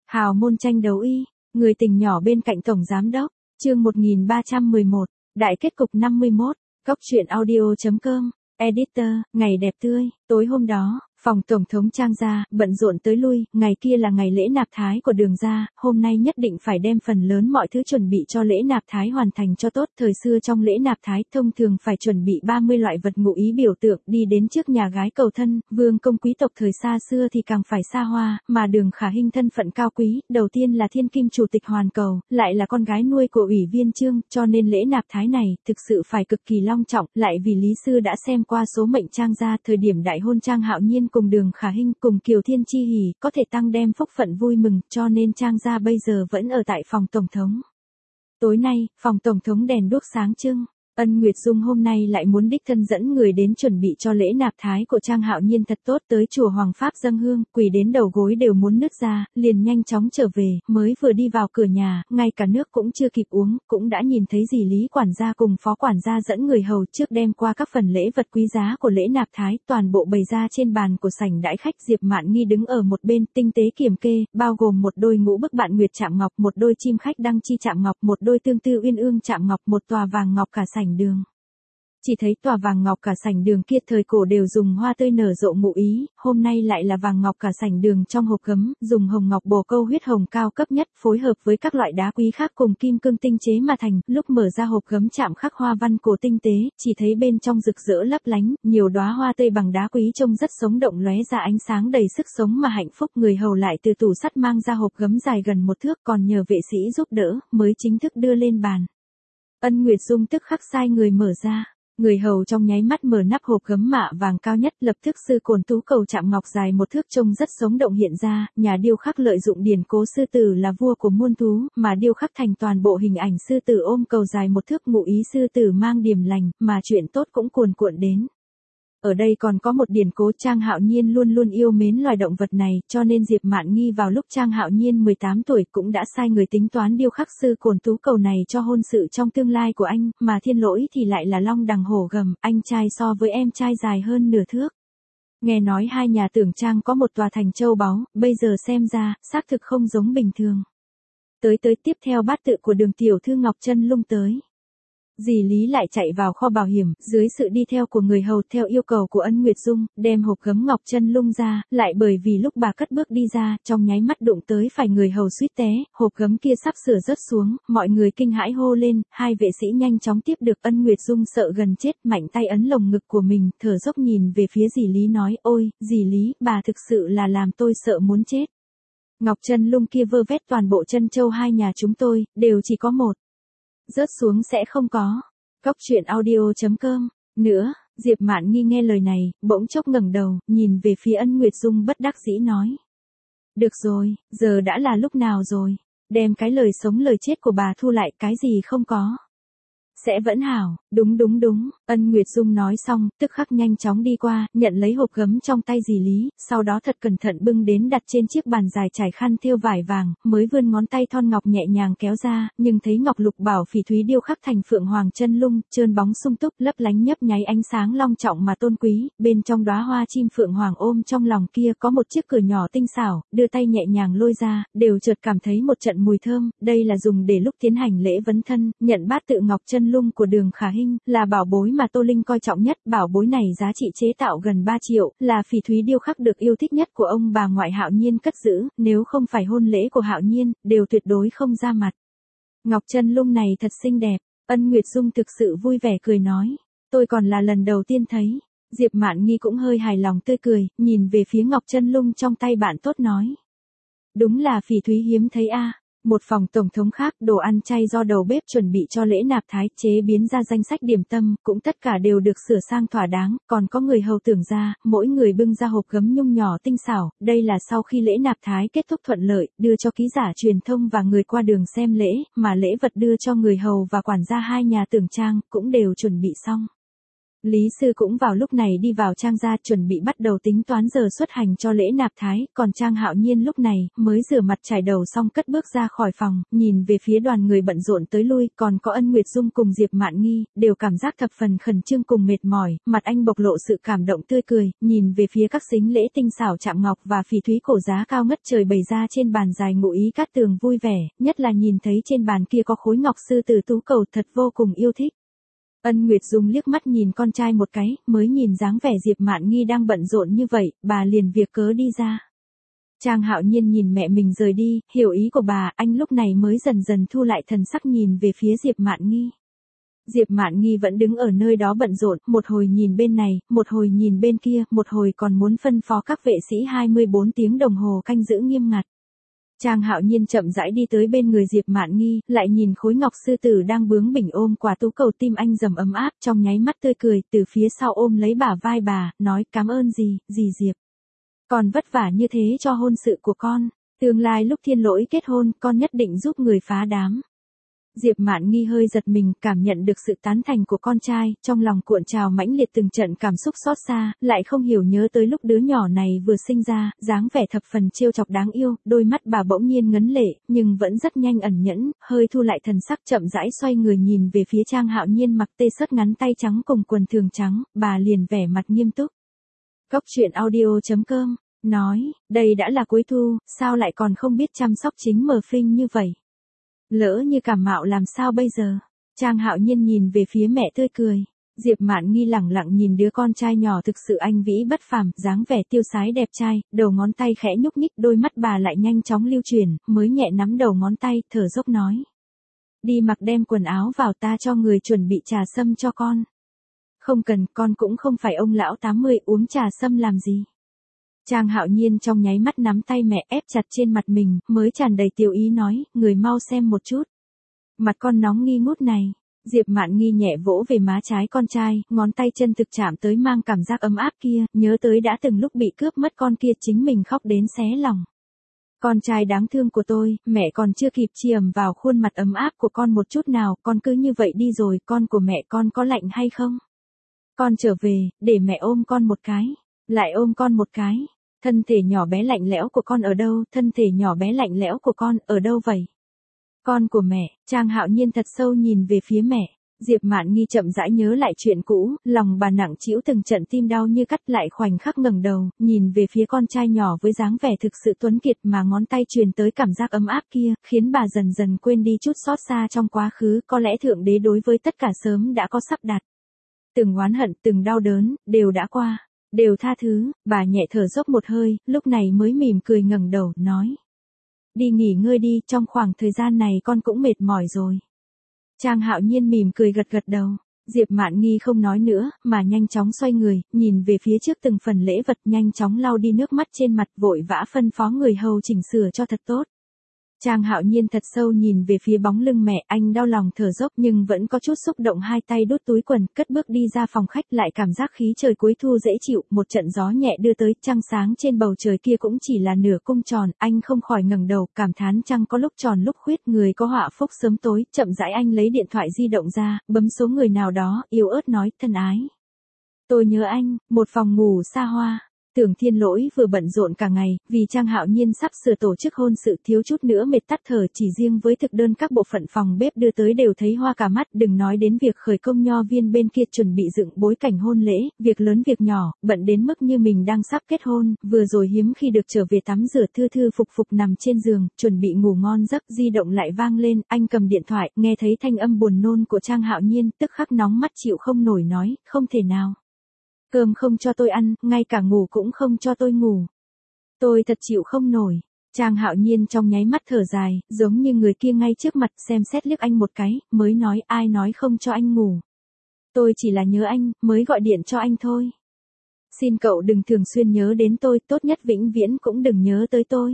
Hào môn tranh đấu y, người tình nhỏ bên cạnh tổng giám đốc, chương 1311, đại kết cục 51, Cóc truyện audio.com, editor, ngày đẹp tươi, tối hôm đó, phòng tổng thống Trang gia, bận rộn tới lui, ngày kia là ngày lễ nạp thái của Đường gia, hôm nay nhất định phải đem phần lớn mọi thứ chuẩn bị cho lễ nạp thái hoàn thành cho tốt. Thời xưa trong lễ nạp thái thông thường phải chuẩn bị 30 loại vật ngụ ý biểu tượng đi đến trước nhà gái cầu thân, vương công quý tộc thời xa xưa thì càng phải xa hoa, mà Đường Khả Hinh thân phận cao quý, đầu tiên là thiên kim chủ tịch hoàn cầu, lại là con gái nuôi của ủy viên Trương, cho nên lễ nạp thái này thực sự phải cực kỳ long trọng, lại vì Lý Sư đã xem qua số mệnh Trang gia, thời điểm đại hôn Trang Hạo Nhiên cùng Đường Khả Hinh cùng Kiều Thiên Chi hỉ, có thể tăng đem phúc phận vui mừng, cho nên Trang gia bây giờ vẫn ở tại phòng tổng thống. Tối nay, phòng tổng thống đèn đuốc sáng trưng. Ân Nguyệt Dung hôm nay lại muốn đích thân dẫn người đến chuẩn bị cho lễ nạp thái của Trang Hạo Nhiên thật tốt, tới chùa Hoàng Pháp dâng hương, quỳ đến đầu gối đều muốn nứt ra, liền nhanh chóng trở về, mới vừa đi vào cửa nhà, ngay cả nước cũng chưa kịp uống, cũng đã nhìn thấy dì Lý quản gia cùng phó quản gia dẫn người hầu trước đem qua các phần lễ vật quý giá của lễ nạp thái, toàn bộ bày ra trên bàn của sảnh đãi khách. Diệp Mạn Nghi đứng ở một bên, tinh tế kiểm kê, bao gồm một đôi ngũ bức bạn nguyệt chạm ngọc, một đôi chim khách đăng chi chạm ngọc, một đôi tương tư uyên ương chạm ngọc, một tòa vàng ngọc cả sảnh đường. Chỉ thấy tòa vàng ngọc cả sảnh đường kia thời cổ đều dùng hoa tươi nở rộ ngụ ý, hôm nay lại là vàng ngọc cả sảnh đường trong hộp gấm, dùng hồng ngọc bồ câu huyết hồng cao cấp nhất, phối hợp với các loại đá quý khác cùng kim cương tinh chế mà thành. Lúc mở ra hộp gấm chạm khắc hoa văn cổ tinh tế, chỉ thấy bên trong rực rỡ lấp lánh, nhiều đóa hoa tươi bằng đá quý trông rất sống động, lóe ra ánh sáng đầy sức sống mà hạnh phúc. Người hầu lại từ tủ sắt mang ra hộp gấm dài gần 1 thước, còn nhờ vệ sĩ giúp đỡ, mới chính thức đưa lên bàn. Ân Nguyệt Dung tức khắc sai người mở ra. Người hầu trong nháy mắt mở nắp hộp gấm mạ vàng cao nhất, lập tức sư cồn tú cầu chạm ngọc dài 1 thước trông rất sống động hiện ra, nhà điêu khắc lợi dụng điển cố sư tử là vua của muôn thú, mà điêu khắc thành toàn bộ hình ảnh sư tử ôm cầu dài 1 thước, ngụ ý sư tử mang điềm lành, mà chuyện tốt cũng cuồn cuộn đến. Ở đây còn có một điển cố. Trang Hạo Nhiên luôn luôn yêu mến loài động vật này, cho nên Diệp Mạn Nghi vào lúc Trang Hạo Nhiên 18 tuổi cũng đã sai người tính toán điêu khắc sư cồn tú cầu này cho hôn sự trong tương lai của anh, mà Thiên Lỗi thì lại là long đằng hổ gầm, anh trai so với em trai dài hơn nửa thước. Nghe nói hai nhà tưởng Trang có một tòa thành châu báu, bây giờ xem ra, xác thực không giống bình thường. Tới tiếp theo bát tự của Đường tiểu thư Ngọc Chân Lung tới. Dì Lý lại chạy vào kho bảo hiểm, dưới sự đi theo của người hầu theo yêu cầu của Ân Nguyệt Dung, đem hộp gấm Ngọc Chân Lung ra, lại bởi vì lúc bà cất bước đi ra, trong nháy mắt đụng tới phải người hầu suýt té, hộp gấm kia sắp sửa rớt xuống, mọi người kinh hãi hô lên, hai vệ sĩ nhanh chóng tiếp được. Ân Nguyệt Dung sợ gần chết, mạnh tay ấn lồng ngực của mình, thở dốc nhìn về phía dì Lý nói, ôi, dì Lý, bà thực sự là làm tôi sợ muốn chết. Ngọc Chân Lung kia vơ vét toàn bộ chân châu hai nhà chúng tôi, đều chỉ có một. Rớt xuống sẽ không có. Cóc truyện audio.com. Nữa, Diệp Mạn Nghi nghe lời này, bỗng chốc ngẩng đầu, nhìn về phía Ân Nguyệt Dung bất đắc dĩ nói. Được rồi, giờ đã là lúc nào rồi? Đem cái lời sống lời chết của bà thu lại, cái gì không có. Sẽ vẫn hảo, đúng. Ân Nguyệt Dung nói xong, tức khắc nhanh chóng đi qua, nhận lấy hộp gấm trong tay dì Lý, sau đó thật cẩn thận bưng đến đặt trên chiếc bàn dài trải khăn thêu vải vàng, mới vươn ngón tay thon ngọc nhẹ nhàng kéo ra, nhưng thấy ngọc lục bảo phỉ thúy điêu khắc thành phượng hoàng chân lung, trơn bóng sung túc, lấp lánh nhấp nháy ánh sáng long trọng mà tôn quý, bên trong đóa hoa chim phượng hoàng ôm trong lòng kia có một chiếc cửa nhỏ tinh xảo, đưa tay nhẹ nhàng lôi ra, đều chợt cảm thấy một trận mùi thơm, đây là dùng để lúc tiến hành lễ vấn thân, nhận bát tự Ngọc Chân Lung của Đường Khả Hinh, là bảo bối mà Tô Linh coi trọng nhất, bảo bối này giá trị chế tạo gần 3 triệu, là phỉ thúy điêu khắc được yêu thích nhất của ông bà ngoại Hạo Nhiên cất giữ, nếu không phải hôn lễ của Hạo Nhiên, đều tuyệt đối không ra mặt. Ngọc Chân Lung này thật xinh đẹp, Ân Nguyệt Dung thực sự vui vẻ cười nói, tôi còn là lần đầu tiên thấy. Diệp Mạn Nghi cũng hơi hài lòng tươi cười, nhìn về phía Ngọc Chân Lung trong tay bạn tốt nói. Đúng là phỉ thúy hiếm thấy a. Một phòng tổng thống khác, đồ ăn chay do đầu bếp chuẩn bị cho lễ nạp thái, chế biến ra danh sách điểm tâm, cũng tất cả đều được sửa sang thỏa đáng, còn có người hầu tưởng ra, mỗi người bưng ra hộp gấm nhung nhỏ tinh xảo, đây là sau khi lễ nạp thái kết thúc thuận lợi, đưa cho ký giả truyền thông và người qua đường xem lễ, mà lễ vật đưa cho người hầu và quản gia hai nhà tưởng Trang, cũng đều chuẩn bị xong. Lý Sư cũng vào lúc này đi vào Trang gia chuẩn bị bắt đầu tính toán giờ xuất hành cho lễ nạp thái, còn Trang Hạo Nhiên lúc này mới rửa mặt chải đầu xong cất bước ra khỏi phòng, nhìn về phía đoàn người bận rộn tới lui, còn có Ân Nguyệt Dung cùng Diệp Mạn Nghi, đều cảm giác thập phần khẩn trương cùng mệt mỏi, mặt anh bộc lộ sự cảm động tươi cười, nhìn về phía các sính lễ tinh xảo chạm ngọc và phỉ thúy cổ giá cao ngất trời bày ra trên bàn dài ngụ ý Cát Tường vui vẻ, nhất là nhìn thấy trên bàn kia có khối ngọc sư tử tú cầu thật vô cùng yêu thích. Ân Nguyệt Dung liếc mắt nhìn con trai một cái, mới nhìn dáng vẻ Diệp Mạn Nghi đang bận rộn như vậy, bà liền việc cớ đi ra. Trang Hạo Nhiên nhìn mẹ mình rời đi, hiểu ý của bà, anh lúc này mới dần dần thu lại thần sắc nhìn về phía Diệp Mạn Nghi. Diệp Mạn Nghi vẫn đứng ở nơi đó bận rộn, một hồi nhìn bên này, một hồi nhìn bên kia, một hồi còn muốn phân phó các vệ sĩ 24 tiếng đồng hồ canh giữ nghiêm ngặt. Trang Hạo Nhiên chậm rãi đi tới bên người Diệp Mạn Nghi, lại nhìn khối ngọc sư tử đang bướng bỉnh ôm quả tú cầu, tim anh dầm ấm áp, trong nháy mắt tươi cười, từ phía sau ôm lấy bả vai bà, nói cảm ơn dì Diệp. Con vất vả như thế cho hôn sự của con, tương lai lúc Thiên Lỗi kết hôn, con nhất định giúp người phá đám. Diệp Mạn Nghi hơi giật mình, cảm nhận được sự tán thành của con trai, trong lòng cuộn trào mãnh liệt từng trận cảm xúc xót xa, lại không hiểu nhớ tới lúc đứa nhỏ này vừa sinh ra, dáng vẻ thập phần trêu chọc đáng yêu, đôi mắt bà bỗng nhiên ngấn lệ, nhưng vẫn rất nhanh ẩn nhẫn, hơi thu lại thần sắc chậm rãi xoay người nhìn về phía Trang Hạo Nhiên mặc tê sớt ngắn tay trắng cùng quần thường trắng, bà liền vẻ mặt nghiêm túc. Cốc truyện audio.com nói, đây đã là cuối thu, sao lại còn không biết chăm sóc chính mờ phinh như vậy? Lỡ như cảm mạo làm sao bây giờ? Trang Hạo Nhiên nhìn về phía mẹ tươi cười. Diệp Mạn Nghi lẳng lặng nhìn đứa con trai nhỏ thực sự anh vĩ bất phàm, dáng vẻ tiêu sái đẹp trai, đầu ngón tay khẽ nhúc nhích, đôi mắt bà lại nhanh chóng lưu chuyển, mới nhẹ nắm đầu ngón tay, thở dốc nói. Đi mặc đem quần áo vào, ta cho người chuẩn bị trà sâm cho con. Không cần, con cũng không phải ông lão 80, uống trà sâm làm gì. Trang Hạo Nhiên trong nháy mắt nắm tay mẹ ép chặt trên mặt mình, mới tràn đầy tiểu ý nói, người mau xem một chút. Mặt con nóng nghi ngút này. Diệp Mạn Nghi nhẹ vỗ về má trái con trai, ngón tay chân thực chạm tới mang cảm giác ấm áp kia, nhớ tới đã từng lúc bị cướp mất con kia chính mình khóc đến xé lòng. Con trai đáng thương của tôi, mẹ còn chưa kịp chìm vào khuôn mặt ấm áp của con một chút nào, con cứ như vậy đi rồi, con của mẹ con có lạnh hay không? Con trở về, để mẹ ôm con một cái, lại ôm con một cái. Thân thể nhỏ bé lạnh lẽo của con ở đâu, thân thể nhỏ bé lạnh lẽo của con ở đâu vậy? Con của mẹ. Trang Hạo Nhiên thật sâu nhìn về phía mẹ. Diệp Mạn Nghi chậm rãi nhớ lại chuyện cũ, lòng bà nặng trĩu từng trận tim đau như cắt, lại khoảnh khắc ngẩng đầu, nhìn về phía con trai nhỏ với dáng vẻ thực sự tuấn kiệt mà ngón tay truyền tới cảm giác ấm áp kia, khiến bà dần dần quên đi chút xót xa trong quá khứ, có lẽ Thượng Đế đối với tất cả sớm đã có sắp đặt. Từng oán hận, từng đau đớn, đều đã qua. Đều tha thứ, bà nhẹ thở dốc một hơi, lúc này mới mỉm cười ngẩng đầu, nói. Đi nghỉ ngơi đi, trong khoảng thời gian này con cũng mệt mỏi rồi. Trang Hạo Nhiên mỉm cười gật gật đầu. Diệp Mạn Nghi không nói nữa, mà nhanh chóng xoay người, nhìn về phía trước từng phần lễ vật, nhanh chóng lau đi nước mắt trên mặt, vội vã phân phó người hầu chỉnh sửa cho thật tốt. Trang Hạo Nhiên thật sâu nhìn về phía bóng lưng mẹ, anh đau lòng thở dốc nhưng vẫn có chút xúc động, hai tay đút túi quần, cất bước đi ra phòng khách, lại cảm giác khí trời cuối thu dễ chịu, một trận gió nhẹ đưa tới, trăng sáng trên bầu trời kia cũng chỉ là nửa cung tròn, anh không khỏi ngẩng đầu, cảm thán trăng có lúc tròn lúc khuyết, người có họa phúc sớm tối, chậm rãi anh lấy điện thoại di động ra, bấm số người nào đó, yếu ớt nói, thân ái. Tôi nhớ anh, một phòng ngủ xa hoa. Tưởng Thiên Lỗi vừa bận rộn cả ngày, vì Trang Hạo Nhiên sắp sửa tổ chức hôn sự, thiếu chút nữa mệt tắt thở, chỉ riêng với thực đơn các bộ phận phòng bếp đưa tới đều thấy hoa cả mắt, đừng nói đến việc khởi công nho viên bên kia chuẩn bị dựng bối cảnh hôn lễ, việc lớn việc nhỏ, bận đến mức như mình đang sắp kết hôn, vừa rồi hiếm khi được trở về tắm rửa thư thư phục phục nằm trên giường, chuẩn bị ngủ ngon giấc, di động lại vang lên, anh cầm điện thoại, nghe thấy thanh âm buồn nôn của Trang Hạo Nhiên, tức khắc nóng mắt chịu không nổi nói, không thể nào. Cơm không cho tôi ăn, ngay cả ngủ cũng không cho tôi ngủ. Tôi thật chịu không nổi. Trang Hạo Nhiên trong nháy mắt thở dài, giống như người kia ngay trước mặt, xem xét liếc anh một cái, mới nói, ai nói không cho anh ngủ. Tôi chỉ là nhớ anh, mới gọi điện cho anh thôi. Xin cậu đừng thường xuyên nhớ đến tôi, tốt nhất vĩnh viễn cũng đừng nhớ tới tôi.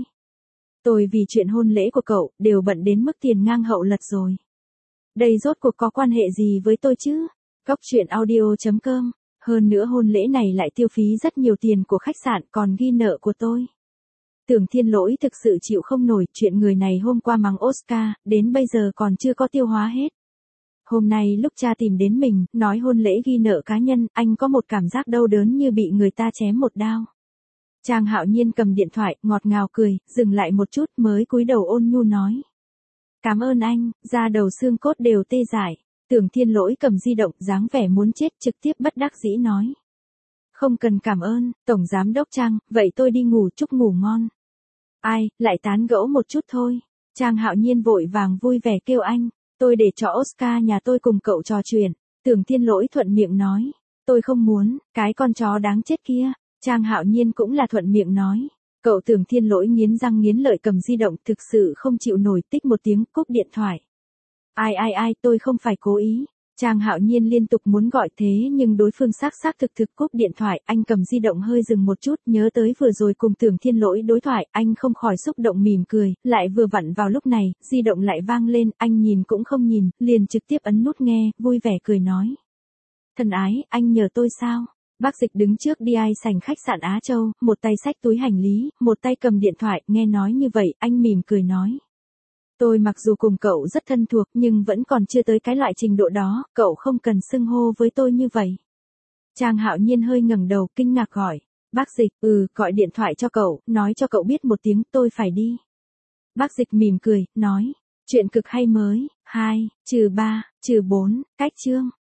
Tôi vì chuyện hôn lễ của cậu, đều bận đến mức tiền ngang hậu lật rồi. Đây rốt cuộc có quan hệ gì với tôi chứ? Cốc truyện audio.com. Hơn nữa hôn lễ này lại tiêu phí rất nhiều tiền của khách sạn, còn ghi nợ của tôi. Tưởng Thiên Lỗi thực sự chịu không nổi, chuyện người này hôm qua mắng Oscar, đến bây giờ còn chưa có tiêu hóa hết. Hôm nay lúc cha tìm đến mình, nói hôn lễ ghi nợ cá nhân, anh có một cảm giác đau đớn như bị người ta chém một đao. Trang Hạo Nhiên cầm điện thoại, ngọt ngào cười, dừng lại một chút mới cúi đầu ôn nhu nói. Cảm ơn anh, da đầu xương cốt đều tê dại. Tưởng Thiên Lỗi cầm di động, dáng vẻ muốn chết, trực tiếp bất đắc dĩ nói. Không cần cảm ơn, Tổng Giám Đốc Trang, vậy tôi đi ngủ, chúc ngủ ngon. Ai, lại tán gẫu một chút thôi. Trang Hạo Nhiên vội vàng vui vẻ kêu anh. Tôi để cho Oscar nhà tôi cùng cậu trò chuyện. Tưởng Thiên Lỗi thuận miệng nói. Tôi không muốn, cái con chó đáng chết kia. Trang Hạo Nhiên cũng là thuận miệng nói. Cậu Tưởng Thiên Lỗi nghiến răng nghiến lợi cầm di động, thực sự không chịu nổi, tích một tiếng, cúp điện thoại. Ai, tôi không phải cố ý. Trang Hạo Nhiên liên tục muốn gọi thế nhưng đối phương xác thực cúp điện thoại, anh cầm di động hơi dừng một chút, nhớ tới vừa rồi cùng Tưởng Thiên Lỗi đối thoại, anh không khỏi xúc động mỉm cười, lại vừa vặn vào lúc này, di động lại vang lên, anh nhìn cũng không nhìn, liền trực tiếp ấn nút nghe, vui vẻ cười nói. Thân ái, anh nhờ tôi sao? Bác Dịch đứng trước đi ai sảnh khách sạn Á Châu, một tay xách túi hành lý, một tay cầm điện thoại, nghe nói như vậy, anh mỉm cười nói. Tôi mặc dù cùng cậu rất thân thuộc nhưng vẫn còn chưa tới cái loại trình độ đó, cậu không cần xưng hô với tôi như vậy. Trang Hạo Nhiên hơi ngẩng đầu kinh ngạc hỏi. Bác Dịch, gọi điện thoại cho cậu, nói cho cậu biết một tiếng tôi phải đi. Bác Dịch mỉm cười, nói. Chuyện cực hay mới, 2, -3, -4, cách chương.